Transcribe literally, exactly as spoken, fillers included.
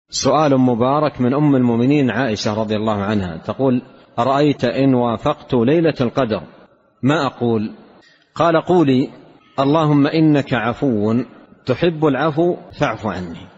سؤال مبارك من أم المؤمنين عائشة رضي الله عنها تقول: أرأيت إن وافقت ليلة القدر ما أقول؟ قال: قولي: اللهم إنك عفو تحب العفو فاعف عني.